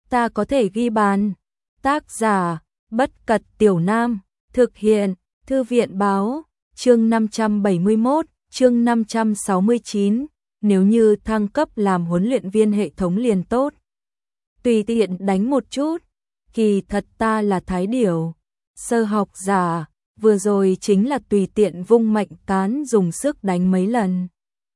ta có thể ghi bàn. Tác giả, Bất Cật Tiểu Nam, thực hiện, Thư viện báo, chương 571, chương 569, nếu như thăng cấp làm huấn luyện viên hệ thống liền tốt. Tùy tiện đánh một chút, kỳ thật ta là Thái Điểu, sơ học giả, vừa rồi chính là tùy tiện vung mạnh cán dùng sức đánh mấy lần.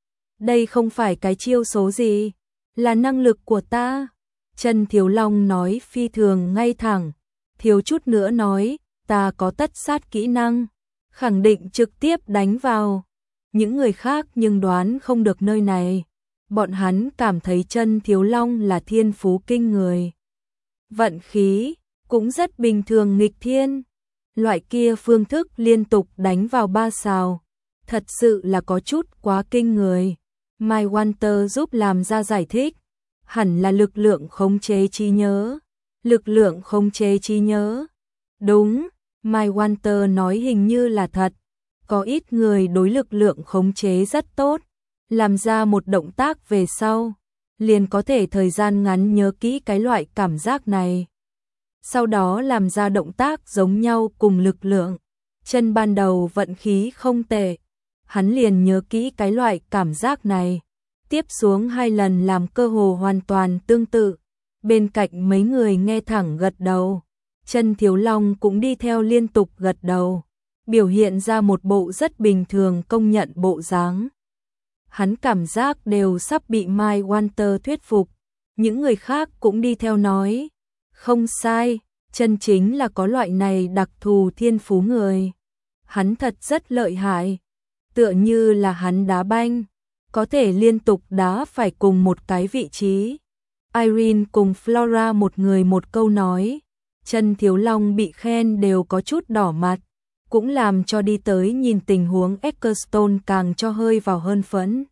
Đây không phải cái chiêu số gì, là năng lực của ta. Trần Thiếu Long nói phi thường ngay thẳng, thiếu chút nữa nói, ta có tất sát kỹ năng, khẳng định trực tiếp đánh vào. Những người khác nhưng đoán không được nơi này, bọn hắn cảm thấy Trần Thiếu Long là thiên phú kinh người. Vận khí, cũng rất bình thường nghịch thiên. Loại kia phương thức liên tục đánh vào 3 sao, thật sự là có chút quá kinh người. Mai Walter giúp làm ra giải thích, hẳn là lực lượng khống chế trí nhớ. Lực lượng khống chế trí nhớ. Đúng, Mai Walter nói hình như là thật. Có ít người đối lực lượng khống chế rất tốt, làm ra một động tác về sau, liền có thể thời gian ngắn nhớ kỹ cái loại cảm giác này. Sau đó làm ra động tác giống nhau cùng lực lượng. Chân ban đầu vận khí không tệ, hắn liền nhớ kỹ cái loại cảm giác này. Tiếp xuống 2 lần làm cơ hồ hoàn toàn tương tự. Bên cạnh mấy người nghe thẳng gật đầu. Trần Thiếu Long cũng đi theo liên tục gật đầu, biểu hiện ra một bộ rất bình thường công nhận bộ dáng. Hắn cảm giác đều sắp bị Mai Walter thuyết phục. Những người khác cũng đi theo nói, không sai, chân chính là có loại này đặc thù thiên phú người. Hắn thật rất lợi hại, tựa như là hắn đá banh, có thể liên tục đá phải cùng một cái vị trí. Irene cùng Flora một người một câu nói, Trần Thiếu Long bị khen đều có chút đỏ mặt, cũng làm cho đi tới nhìn tình huống Eccleston càng cho hơi vào hơn phẫn.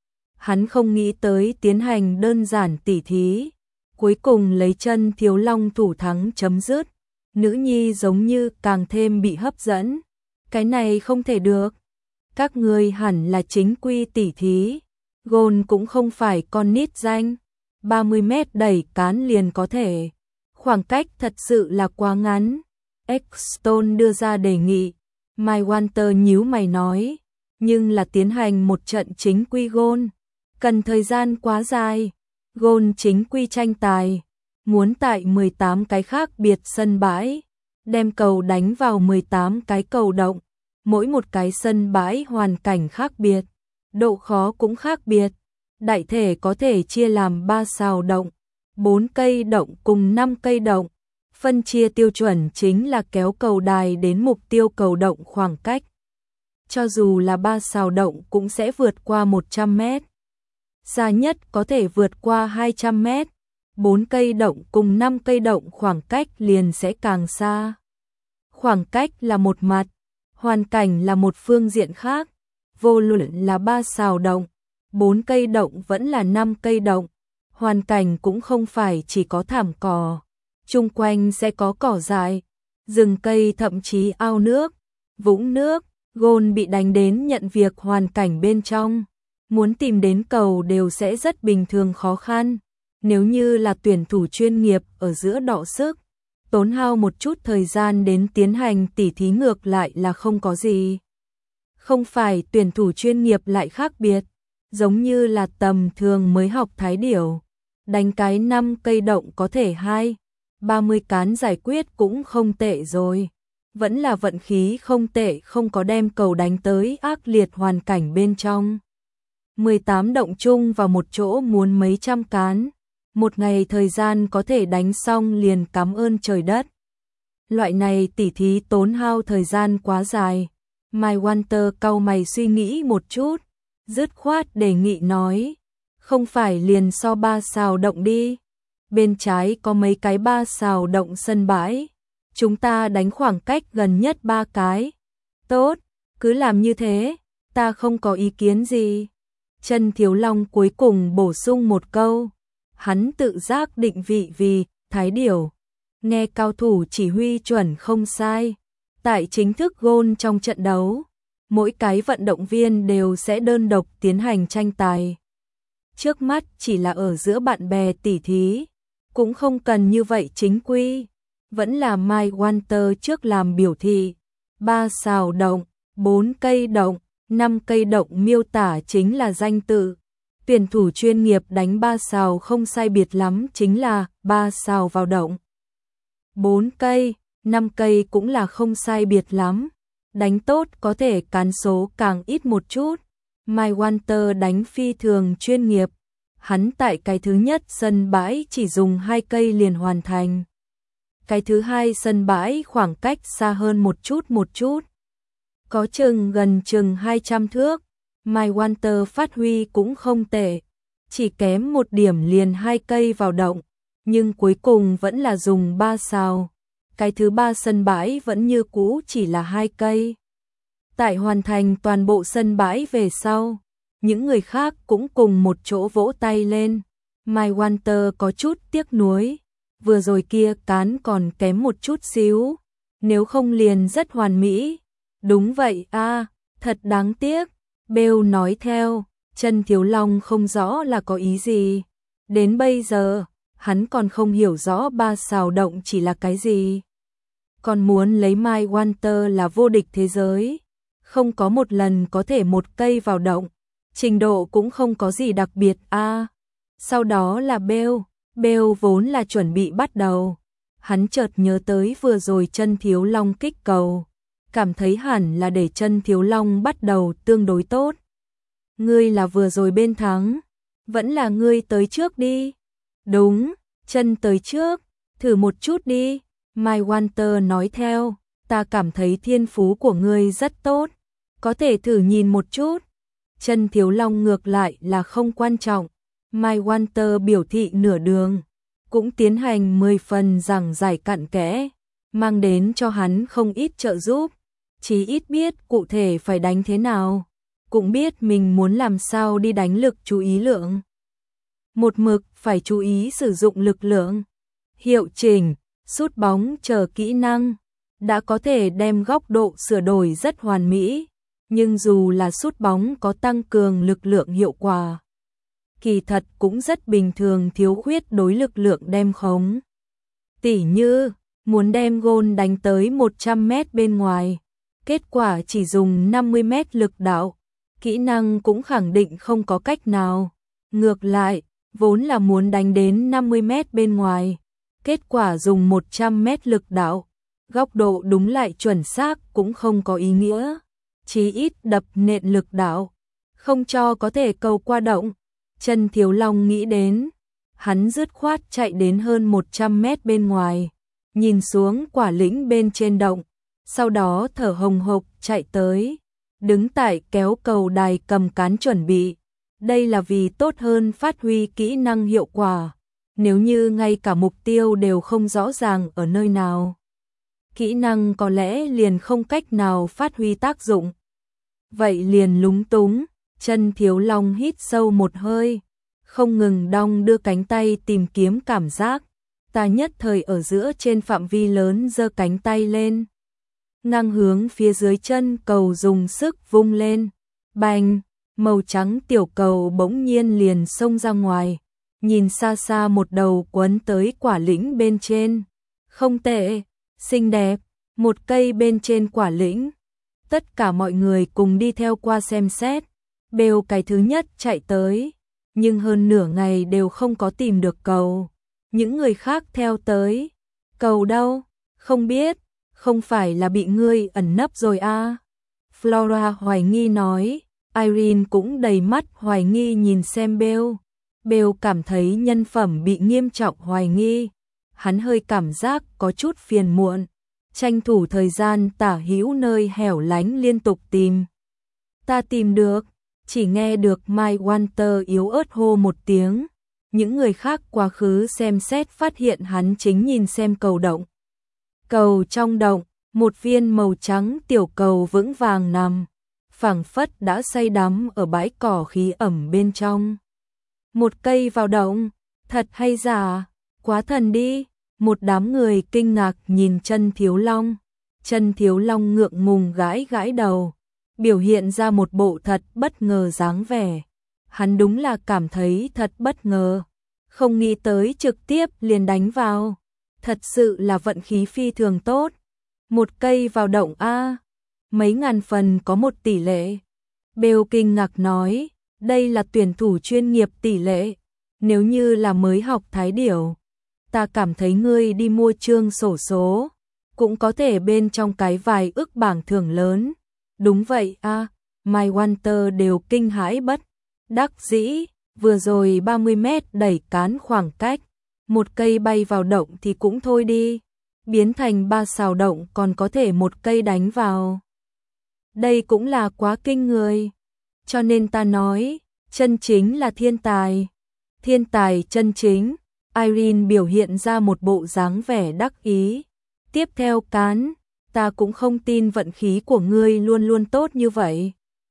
Hắn không nghĩ tới tiến hành đơn giản tỉ thí, cuối cùng lấy Trần Thiếu Long thủ thắng chấm dứt. Nữ nhi giống như càng thêm bị hấp dẫn. Cái này không thể được. Các ngươi hẳn là chính quy tỉ thí. Gôn cũng không phải con nít danh. 30 mét đẩy cán liền có thể. Khoảng cách thật sự là quá ngắn. Eccleston đưa ra đề nghị. Mai Walter nhíu mày nói. Nhưng là tiến hành một trận chính quy gôn, cần thời gian quá dài. Gôn chính quy tranh tài, muốn tại 18 cái khác biệt sân bãi, đem cầu đánh vào 18 cái cầu động. Mỗi một cái sân bãi hoàn cảnh khác biệt, độ khó cũng khác biệt. Đại thể có thể chia làm 3 sào động, 4 cây động cùng 5 cây động. Phân chia tiêu chuẩn chính là kéo cầu đài đến mục tiêu cầu động khoảng cách. Cho dù là 3 sào động cũng sẽ vượt qua 100 mét. Xa nhất có thể vượt qua 200 mét. 4 cây động cùng 5 cây động khoảng cách liền sẽ càng xa. Khoảng cách là một mặt, hoàn cảnh là một phương diện khác. Vô luận là 3 sào động, 4 cây động vẫn là 5 cây động, hoàn cảnh cũng không phải chỉ có thảm cỏ. Chung quanh sẽ có cỏ dại, rừng cây, thậm chí ao nước, vũng nước. Gôn bị đánh đến nhận việc hoàn cảnh bên trong, muốn tìm đến cầu đều sẽ rất bình thường khó khăn. Nếu như là tuyển thủ chuyên nghiệp ở giữa đọ sức, tốn hao một chút thời gian đến tiến hành tỉ thí ngược lại là không có gì. Không phải tuyển thủ chuyên nghiệp lại khác biệt, giống như là tầm thường mới học Thái Điểu, đánh cái 5 cây động có thể 20-30 cán giải quyết cũng không tệ rồi. Vẫn là vận khí không tệ, không có đem cầu đánh tới ác liệt hoàn cảnh bên trong. 18 động chung vào một chỗ muốn mấy trăm cán. Một ngày thời gian có thể đánh xong liền cảm ơn trời đất. Loại này tỉ thí tốn hao thời gian quá dài. Mai Walter cau mày suy nghĩ một chút, dứt khoát đề nghị nói, không phải liền so 3 sào động đi. Bên trái có mấy cái 3 sào động sân bãi. Chúng ta đánh khoảng cách gần nhất 3 cái. Tốt, cứ làm như thế, ta không có ý kiến gì. Trần Thiếu Long cuối cùng bổ sung một câu. Hắn tự giác định vị vì Thái Điểu. Nghe cao thủ chỉ huy chuẩn không sai. Tại chính thức gôn trong trận đấu, mỗi cái vận động viên đều sẽ đơn độc tiến hành tranh tài. Trước mắt chỉ là ở giữa bạn bè tỉ thí. cũng không cần như vậy chính quy, vẫn là Mike Walter trước làm biểu thị. 3 sào động, 4 cây động, 5 cây động miêu tả chính là danh tự. Tuyển thủ chuyên nghiệp đánh 3 sào không sai biệt lắm chính là 3 sào vào động. 4 cây, 5 cây cũng là không sai biệt lắm. Đánh tốt có thể cán số càng ít một chút. Mike Walter đánh phi thường chuyên nghiệp. Hắn tại cái thứ nhất sân bãi chỉ dùng 2 cây liền hoàn thành. Cái thứ hai sân bãi khoảng cách xa hơn một chút. Có gần chừng 200 thước. Mike Walter phát huy cũng không tệ. Chỉ kém một điểm liền 2 cây vào động. Nhưng cuối cùng vẫn là dùng 3 sào. Cái thứ ba sân bãi vẫn như cũ chỉ là 2 cây. Tại hoàn thành toàn bộ sân bãi về sau, những người khác cũng cùng một chỗ vỗ tay lên. Mike Walter có chút tiếc nuối, vừa rồi kia cán còn kém một chút xíu, nếu không liền rất hoàn mỹ. Đúng vậy a, thật đáng tiếc. Bale nói theo, Chân Thiếu Long không rõ là có ý gì. Đến bây giờ, hắn còn không hiểu rõ 3 sào động chỉ là cái gì. Còn muốn lấy Mike Walter là vô địch thế giới, không có một lần có thể một cây vào động, trình độ cũng không có gì đặc biệt a. Sau đó là Bale vốn là chuẩn bị bắt đầu. Hắn chợt nhớ tới vừa rồi Chân Thiếu Long kích cầu, cảm thấy hẳn là để Chân Thiếu Long bắt đầu tương đối tốt. Ngươi là vừa rồi bên thắng, vẫn là ngươi tới trước đi. Đúng, Chân tới trước, thử một chút đi. Mike Walter nói theo, ta cảm thấy thiên phú của ngươi rất tốt, có thể thử nhìn một chút. Chân Thiếu Long ngược lại là không quan trọng. Mike Walter biểu thị nửa đường, cũng tiến hành 10 phần giảng giải cặn kẽ, mang đến cho hắn không ít trợ giúp, chí ít biết cụ thể phải đánh thế nào, cũng biết mình muốn làm sao đi đánh lực chú ý lượng. Một mực phải chú ý sử dụng lực lượng, hiệu chỉnh, sút bóng chờ kỹ năng, đã có thể đem góc độ sửa đổi rất hoàn mỹ, nhưng dù là sút bóng có tăng cường lực lượng hiệu quả, kỳ thật cũng rất bình thường thiếu khuyết đối lực lượng đem khống. Tỉ như, muốn đem gôn đánh tới 100 mét bên ngoài, kết quả chỉ dùng 50 mét lực đạo, kỹ năng cũng khẳng định không có cách nào. Ngược lại, vốn là muốn đánh đến 50 mét bên ngoài, kết quả dùng 100 mét lực đạo, góc độ đúng lại chuẩn xác cũng không có ý nghĩa, chí ít đập nện lực đạo, không cho có thể cầu qua động. Chân Thiếu Long nghĩ đến, hắn dứt khoát chạy đến hơn 100 mét bên ngoài, nhìn xuống quả lĩnh bên trên động, sau đó thở hồng hộc chạy tới, đứng tại kéo cầu đài cầm cán chuẩn bị. Đây là vì tốt hơn phát huy kỹ năng hiệu quả. Nếu như ngay cả mục tiêu đều không rõ ràng ở nơi nào, kỹ năng có lẽ liền không cách nào phát huy tác dụng. Vậy liền lúng túng. Chân Thiếu Long hít sâu một hơi, không ngừng đong đưa cánh tay tìm kiếm cảm giác. Ta nhất thời ở giữa trên phạm vi lớn giơ cánh tay lên, ngang hướng phía dưới chân cầu dùng sức vung lên. Bành, màu trắng tiểu cầu bỗng nhiên liền xông ra ngoài, nhìn xa xa một đầu quấn tới quả lĩnh bên trên. Không tệ, xinh đẹp, một cây bên trên quả lĩnh. Tất cả mọi người cùng đi theo qua xem xét. Bale cái thứ nhất chạy tới, nhưng hơn nửa ngày đều không có tìm được cầu. Những người khác theo tới. Cầu đâu? Không biết, không phải là bị ngươi ẩn nấp rồi à? Flora hoài nghi nói. Irene cũng đầy mắt hoài nghi nhìn xem Bale. Bale cảm thấy nhân phẩm bị nghiêm trọng hoài nghi. Hắn hơi cảm giác có chút phiền muộn, tranh thủ thời gian tả hữu nơi hẻo lánh liên tục tìm. Ta tìm được. Chỉ nghe được Mike Walter yếu ớt hô một tiếng. Những người khác quá khứ xem xét phát hiện hắn chính nhìn xem cầu động. Cầu trong động, một viên màu trắng tiểu cầu vững vàng nằm, phảng phất đã say đắm ở bãi cỏ khí ẩm bên trong. Một cây vào động, thật hay giả, quá thần đi. Một đám người kinh ngạc nhìn Chân Thiếu Long. Chân Thiếu Long ngượng ngùng gãi gãi đầu, biểu hiện ra một bộ thật bất ngờ dáng vẻ. Hắn đúng là cảm thấy thật bất ngờ. không nghĩ tới trực tiếp liền đánh vào. Thật sự là vận khí phi thường tốt. Một cây vào động a, mấy ngàn phần có một tỷ lệ. Bale kinh ngạc nói, đây là tuyển thủ chuyên nghiệp tỷ lệ. Nếu như là mới học thái điểu, ta cảm thấy ngươi đi mua chương xổ số, cũng có thể bên trong cái vài ức bảng thưởng lớn. Đúng vậy a, Mike Walter đều kinh hãi bất đắc dĩ, vừa rồi 30 mét đẩy cán khoảng cách, một cây bay vào động thì cũng thôi đi, biến thành 3 sào động còn có thể một cây đánh vào. Đây cũng là quá kinh người. Cho nên ta nói, chân chính là thiên tài. Thiên tài chân chính. Irene biểu hiện ra một bộ dáng vẻ đắc ý. Tiếp theo cán, ta cũng không tin vận khí của ngươi luôn luôn tốt như vậy.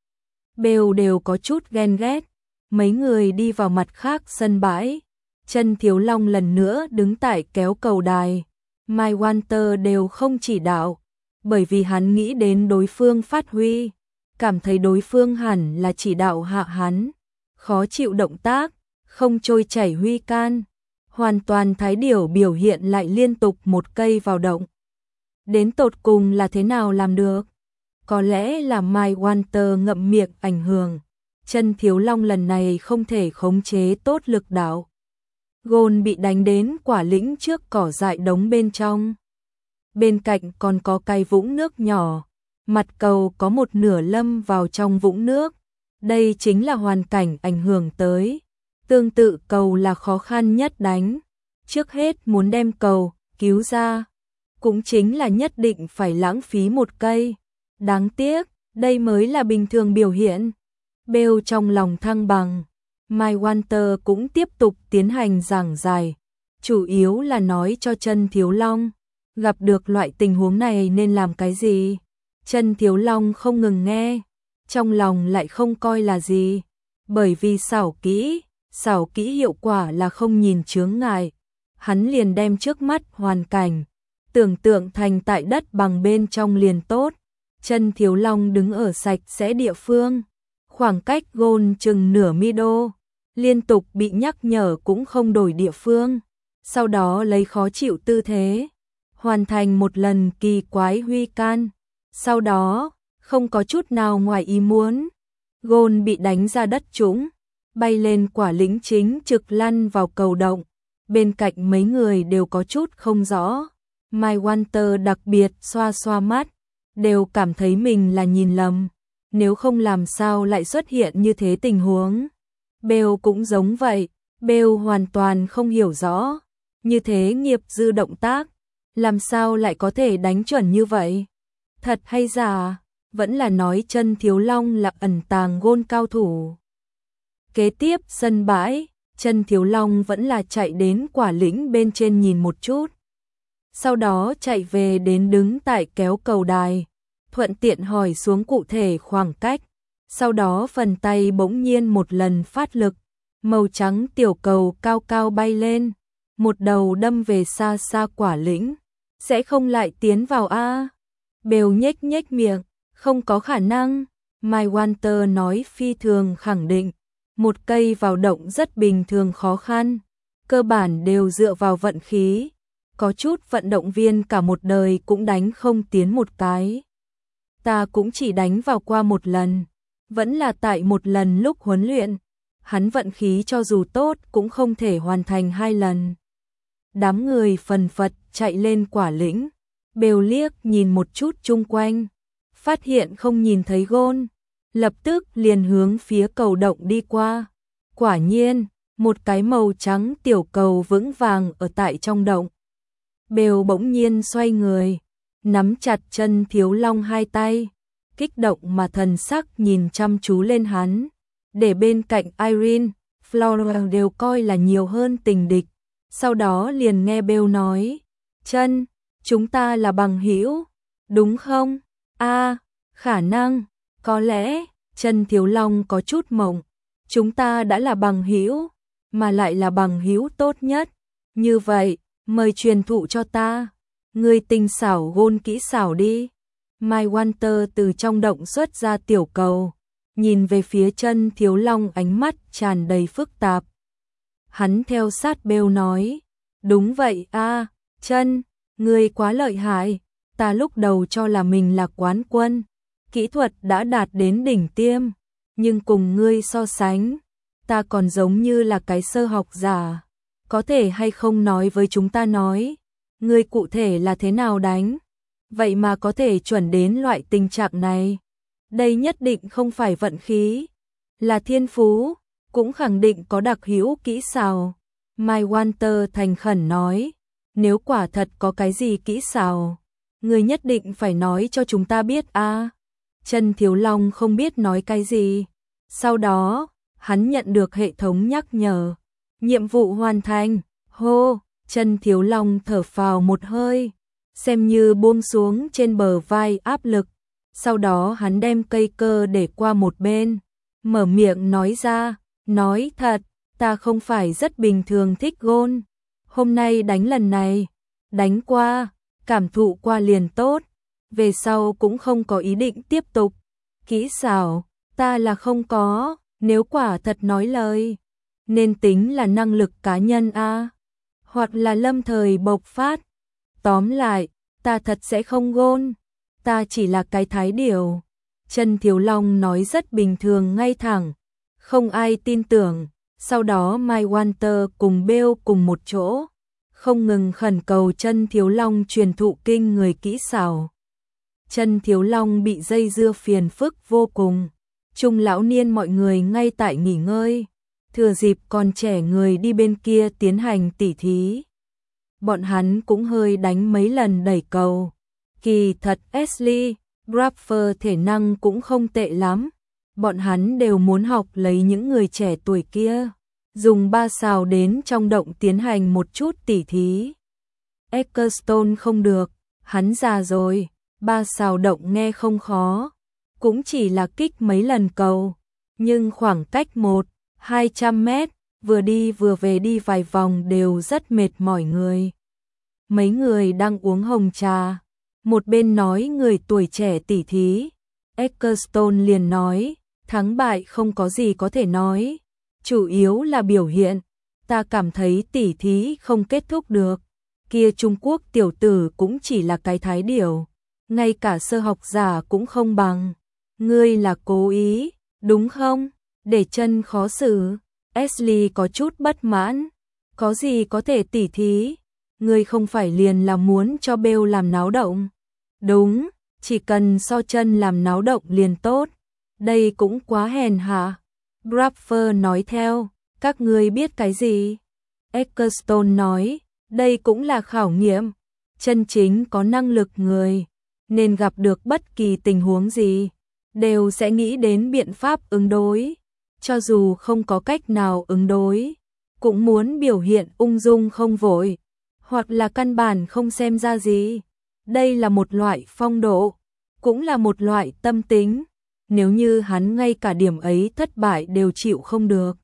Bale đều có chút ghen ghét. Mấy người đi vào mặt khác sân bãi. Chân Thiếu Long lần nữa đứng tại kéo cầu đài. Mike Walter đều không chỉ đạo, bởi vì hắn nghĩ đến đối phương phát huy, cảm thấy đối phương hẳn là chỉ đạo hạ hắn. Khó chịu động tác, không trôi chảy huy can. Hoàn toàn thái điểu biểu hiện lại liên tục một cây vào động. Đến tột cùng là thế nào làm được? Có lẽ là Mike Walter ngậm miệng ảnh hưởng. Chân Thiếu Long lần này không thể khống chế tốt lực đạo. Gôn bị đánh đến quả lĩnh trước cỏ dại đống bên trong. Bên cạnh còn có cái vũng nước nhỏ. Mặt cầu có một nửa lâm vào trong vũng nước. Đây chính là hoàn cảnh ảnh hưởng tới. Tương tự cầu là khó khăn nhất đánh. Trước hết muốn đem cầu cứu ra, cũng chính là nhất định phải lãng phí một cây. Đáng tiếc, đây mới là bình thường biểu hiện. Bale trong lòng thăng bằng. Mike Walter cũng tiếp tục tiến hành giảng giải. Chủ yếu là nói cho Chân Thiếu Long, gặp được loại tình huống này nên làm cái gì. Chân Thiếu Long không ngừng nghe, trong lòng lại không coi là gì. Bởi vì xảo kỹ hiệu quả là không nhìn chướng ngại. Hắn liền đem trước mắt hoàn cảnh, tưởng tượng thành tại đất bằng bên trong liền tốt. Chân Thiếu Long đứng ở sạch sẽ địa phương, khoảng cách gôn chừng nửa mi đô, liên tục bị nhắc nhở cũng không đổi địa phương. Sau đó lấy khó chịu tư thế, hoàn thành một lần kỳ quái huy can. Sau đó, không có chút nào ngoài ý muốn, gôn bị đánh ra đất trũng, bay lên quả lĩnh chính trực lăn vào cầu động. Bên cạnh mấy người đều có chút không rõ. Mike Walter đặc biệt xoa xoa mắt, đều cảm thấy mình là nhìn lầm. Nếu không làm sao lại xuất hiện như thế tình huống. Bale cũng giống vậy, Bale hoàn toàn không hiểu rõ. Như thế nghiệp dư động tác, làm sao lại có thể đánh chuẩn như vậy? Thật hay giả, vẫn là nói Chân Thiếu Long là ẩn tàng gôn cao thủ. Kế tiếp sân bãi, Chân Thiếu Long vẫn là chạy đến quả lĩnh bên trên nhìn một chút. Sau đó chạy về đến đứng tại kéo cầu đài, thuận tiện hỏi xuống cụ thể khoảng cách. Sau đó phần tay bỗng nhiên một lần phát lực, màu trắng tiểu cầu cao cao bay lên, một đầu đâm về xa xa quả lĩnh. Sẽ không lại tiến vào a? Bale nhếch nhếch miệng, không có khả năng. Mike Walter nói phi thường khẳng định, một cây vào động rất bình thường khó khăn, cơ bản đều dựa vào vận khí. Có chút vận động viên cả một đời cũng đánh không tiến một cái. Ta cũng chỉ đánh vào qua một lần, vẫn là tại một lần lúc huấn luyện. Hắn vận khí cho dù tốt cũng không thể hoàn thành 2 lần. Đám người phần phật chạy lên quả lĩnh. Bale liếc nhìn một chút chung quanh, phát hiện không nhìn thấy gôn, lập tức liền hướng phía cầu động đi qua. Quả nhiên, một cái màu trắng tiểu cầu vững vàng ở tại trong động. Bale bỗng nhiên xoay người, nắm chặt Chân Thiếu Long hai tay, kích động mà thần sắc nhìn chăm chú lên hắn, để bên cạnh Irene, Flora đều coi là nhiều hơn tình địch. Sau đó liền nghe Bale nói, Chân, chúng ta là bằng hữu, đúng không? A, khả năng, có lẽ. Chân Thiếu Long có chút mộng, chúng ta đã là bằng hữu, mà lại là bằng hữu tốt nhất. Như vậy, mời truyền thụ cho ta, ngươi tinh xảo gôn kỹ xảo đi. Mike Walter từ trong động xuất ra tiểu cầu, nhìn về phía Chân Thiếu Long ánh mắt tràn đầy phức tạp. Hắn theo sát Bale nói, đúng vậy a, Chân, ngươi quá lợi hại, ta lúc đầu cho là mình là quán quân, kỹ thuật đã đạt đến đỉnh tiêm, nhưng cùng ngươi so sánh, ta còn giống như là cái sơ học giả, có thể hay không nói với chúng ta nói, ngươi cụ thể là thế nào đánh, vậy mà có thể chuẩn đến loại tình trạng này, đây nhất định không phải vận khí, là thiên phú, cũng khẳng định có đặc hữu kỹ xảo. Mike Walter thành khẩn nói, nếu quả thật có cái gì kỹ xảo, người nhất định phải nói cho chúng ta biết a. Chân Thiếu Long không biết nói cái gì. Sau đó, hắn nhận được hệ thống nhắc nhở, nhiệm vụ hoàn thành. Hô, Chân Thiếu Long thở phào một hơi, xem như buông xuống trên bờ vai áp lực. Sau đó hắn đem cây cơ để qua một bên, mở miệng nói ra, nói thật, ta không phải rất bình thường thích gôn. Hôm nay đánh lần này, đánh qua, cảm thụ qua liền tốt, về sau cũng không có ý định tiếp tục. Kỹ xảo, ta là không có, nếu quả thật nói lời, nên tính là năng lực cá nhân a, hoặc là lâm thời bộc phát. Tóm lại, ta thật sẽ không gôn, ta chỉ là cái thái điểu. Chân Thiếu Long nói rất bình thường ngay thẳng, không ai tin tưởng. Sau đó Mike Walter cùng Bale cùng một chỗ, không ngừng khẩn cầu Chân Thiếu Long truyền thụ kinh người kỹ xảo. Chân Thiếu Long bị dây dưa phiền phức vô cùng. Trung lão niên mọi người ngay tại nghỉ ngơi, thừa dịp còn trẻ người đi bên kia tiến hành tỉ thí. Bọn hắn cũng hơi đánh mấy lần đẩy cầu. Kỳ thật Ashley, Grapher thể năng cũng không tệ lắm. Bọn hắn đều muốn học lấy những người trẻ tuổi kia, dùng 3 sào đến trong động tiến hành một chút tỉ thí. Ecclestone không được, hắn già rồi, 3 sào động nghe không khó, cũng chỉ là kích mấy lần cầu, nhưng khoảng cách 100-200 mét, vừa đi vừa về đi vài vòng đều rất mệt mỏi người. Mấy người đang uống hồng trà, một bên nói người tuổi trẻ tỉ thí, Ecclestone liền nói, thắng bại không có gì có thể nói, chủ yếu là biểu hiện, ta cảm thấy tỉ thí không kết thúc được, kia Trung Quốc tiểu tử cũng chỉ là cái thái điểu, ngay cả sơ học giả cũng không bằng, ngươi là cố ý, đúng không, để Chân khó xử. Ashley có chút bất mãn, có gì có thể tỉ thí, ngươi không phải liền là muốn cho Bale làm náo động, đúng, chỉ cần so Chân làm náo động liền tốt. Đây cũng quá hèn hạ. Grapher nói theo, các ngươi biết cái gì? Ecclestone nói, đây cũng là khảo nghiệm. Chân chính có năng lực người, nên gặp được bất kỳ tình huống gì, đều sẽ nghĩ đến biện pháp ứng đối. Cho dù không có cách nào ứng đối, cũng muốn biểu hiện ung dung không vội, hoặc là căn bản không xem ra gì. Đây là một loại phong độ, cũng là một loại tâm tính. Nếu như hắn ngay cả điểm ấy thất bại đều chịu không được,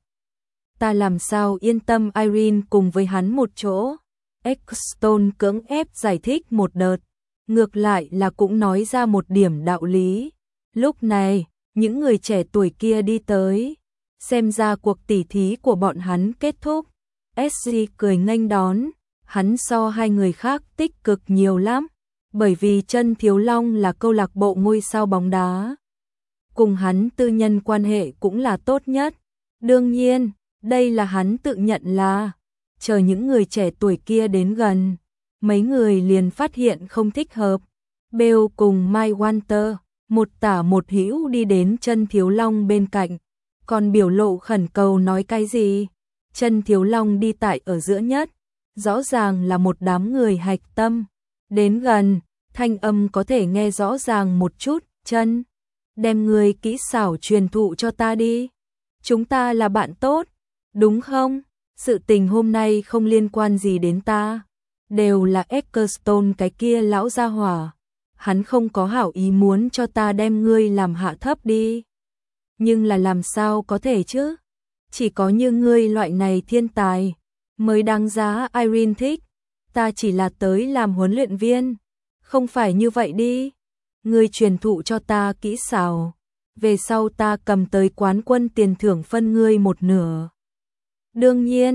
ta làm sao yên tâm Irene cùng với hắn một chỗ. Ecclestone cưỡng ép giải thích một đợt, ngược lại là cũng nói ra một điểm đạo lý. Lúc này, những người trẻ tuổi kia đi tới, xem ra cuộc tỉ thí của bọn hắn kết thúc. SG cười nghênh đón, hắn so hai người khác tích cực nhiều lắm, bởi vì Chân Thiếu Long là câu lạc bộ ngôi sao bóng đá, cùng hắn tư nhân quan hệ cũng là tốt nhất. Đương nhiên, đây là hắn tự nhận là, chờ những người trẻ tuổi kia đến gần, mấy người liền phát hiện không thích hợp. Bale cùng Mike Walter, một tả một hữu đi đến Chân Thiếu Long bên cạnh, còn biểu lộ khẩn cầu nói cái gì. Chân Thiếu Long đi tại ở giữa nhất, rõ ràng là một đám người hạch tâm. Đến gần, thanh âm có thể nghe rõ ràng một chút, Chân, đem người kỹ xảo truyền thụ cho ta đi. Chúng ta là bạn tốt, đúng không? Sự tình hôm nay không liên quan gì đến ta, đều là Ecclestone cái kia lão gia hỏa. Hắn không có hảo ý muốn cho ta đem ngươi làm hạ thấp đi. Nhưng là làm sao có thể chứ? Chỉ có như ngươi loại này thiên tài mới đáng giá Irene thích. Ta chỉ là tới làm huấn luyện viên, không phải như vậy đi. Ngươi truyền thụ cho ta kỹ xảo, về sau ta cầm tới quán quân tiền thưởng phân ngươi một nửa. Đương nhiên,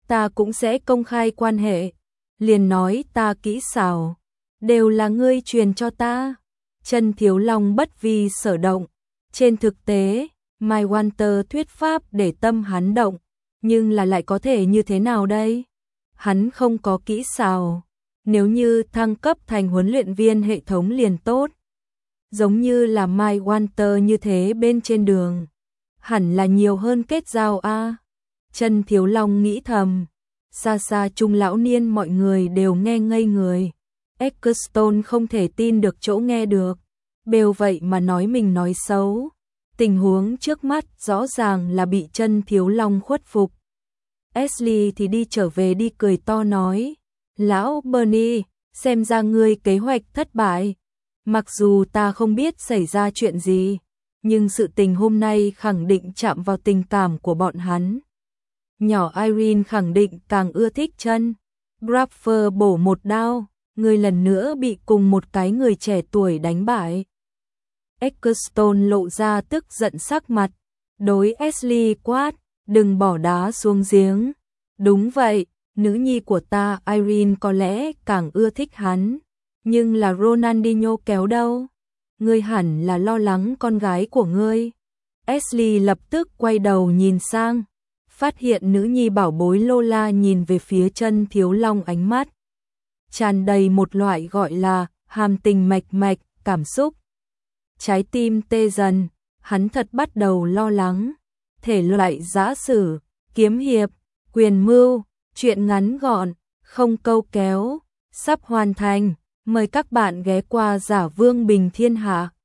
ta cũng sẽ công khai quan hệ. Liền nói ta kỹ xảo, đều là ngươi truyền cho ta. Chân Thiếu Long bất vi sở động. Trên thực tế, Mai Walter thuyết pháp để tâm hắn động, nhưng là lại có thể như thế nào đây? Hắn không có kỹ xảo. Nếu như thăng cấp thành huấn luyện viên hệ thống liền tốt. Giống như là Mai Walter như thế bên trên đường. Hẳn là nhiều hơn kết giao a. Chân Thiếu Long nghĩ thầm. Xa xa trung lão niên mọi người đều nghe ngây người. Eccleston không thể tin được chỗ nghe được. Bèo vậy mà nói mình nói xấu. Tình huống trước mắt rõ ràng là bị Chân Thiếu Long khuất phục. Ashley thì đi trở về đi cười to nói. Lão Bernie, xem ra ngươi kế hoạch thất bại. Mặc dù ta không biết xảy ra chuyện gì, nhưng sự tình hôm nay khẳng định chạm vào tình cảm của bọn hắn. Nhỏ Irene khẳng định càng ưa thích Chân. Grapher bổ một đao, người lần nữa bị cùng một cái người trẻ tuổi đánh bại. Eccleston lộ ra tức giận sắc mặt, đối Ashley quát, đừng bỏ đá xuống giếng. Đúng vậy, nữ nhi của ta Irene có lẽ càng ưa thích hắn, nhưng là Ronaldinho kéo đâu? Ngươi hẳn là lo lắng con gái của ngươi. Ashley lập tức quay đầu nhìn sang, phát hiện nữ nhi bảo bối Lola nhìn về phía Chân Thiếu Long, ánh mắt tràn đầy một loại gọi là hàm tình mạch mạch cảm xúc. Trái tim tê dần, hắn thật bắt đầu lo lắng. Thể loại giã sử, kiếm hiệp, quyền mưu, truyện ngắn gọn, không câu kéo, sắp hoàn thành. Mời các bạn ghé qua Giả Vương Bình Thiên Hạ.